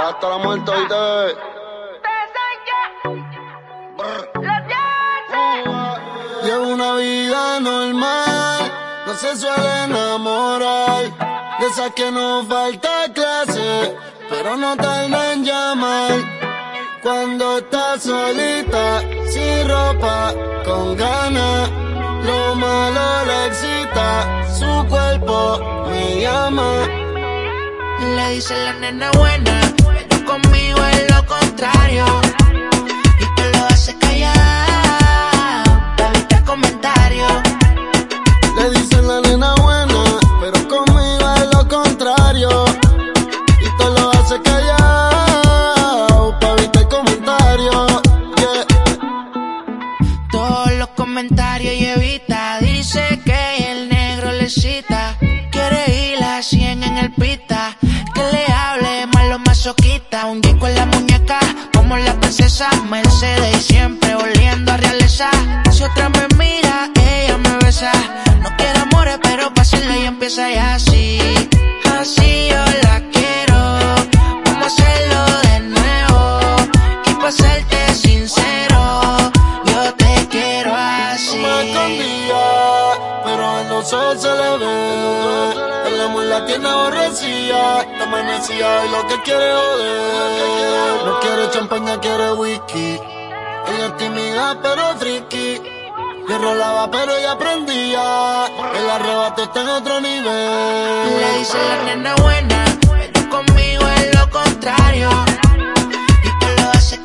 hasta la muerte, oíste. Llevo una vida normal, no se suele enamorar. De esas que no falta clase, pero no tarda en llamar. Cuando está solita, sin ropa, con ganas, lo malo le excita, su cuerpo me llama. Le dice la nena buena, pero conmigo es lo contrario. Y te lo hace callar, te evita el comentario. Le dicen la nena buena, pero conmigo es lo contrario. Y te lo hace callado, pa' evitar comentarios. Yeah. Todos los comentarios y evita. Dice que el negro le cita. Quiere ir a 100 en el pita. Que le hable más lo masoquista. Un disco en la muñeca, como la princesa Mercedes. Y siempre oliendo a realeza. Si otra me mira, ella me besa. No quiere amores, pero pa' hacerlo y empieza ya así. Así yo la quiero. Vamos a hacerlo de nuevo. Y pa' serte sincero, yo te quiero así. No me escondía, pero en los ojos se le ve. El amor la tiene aborrecida, está amanecida y lo que quiere joder. No quiere champaña, quiere whisky. Ella es tímida pero friki. Yo rolaba pero ella aprendía. El arrebato está en otro nivel. Le dice la nena buena, pero conmigo es lo contrario. Y te lo hace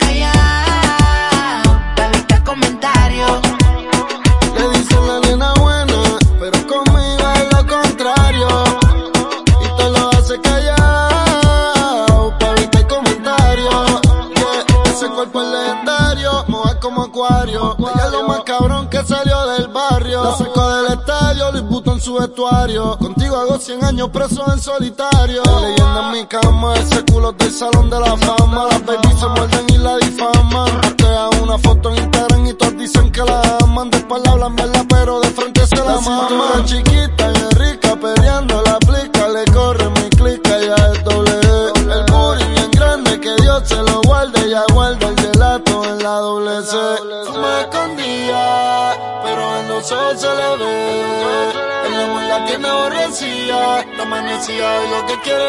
callar, pa' evitar comentarios. Le dicen la nena buena, pero conmigo es lo contrario. Y te lo hace callado, pa' evitar comentarios. Yeah. Ese cuerpo es legendario, moja como acuario. Ella es lo más cabrón que salió del barrio. La sacó del estadio, Luis Butón en su vestuario. Contigo hago 100 años preso en solitario. Leyenda en mi cama, ese culo del salón de la fama. Las baby se muerden y la difaman. Postea una foto en Instagram y todos dicen que la aman. De espalda hablan mierda, pero de frente se la mama. Chiquita y rica, peleando la aplica. Le corre mi clica, ya es doble E. El booty bien grande, que Dios se lo guarde. Ya guarda el gelato en la doble C. No me escondía, pero en los ojos se le ve. El amor la tiene aborrecida, está amanecida y lo que quiere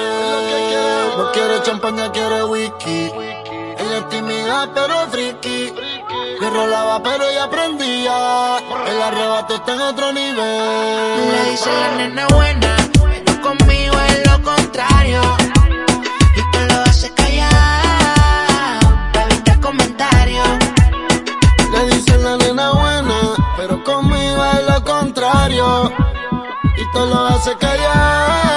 joder. No quiere champaña, quiere whisky. Ella es tímida pero friki. Yo rolaba pero ella aprendía. El arrebato está en otro nivel. Le dice la nena buena, pero conmigo es lo contrario. Y te lo hace callar, pa' evitar comentarios. Le dicen la nena buena, pero conmigo es lo contrario. Y te lo hace callar.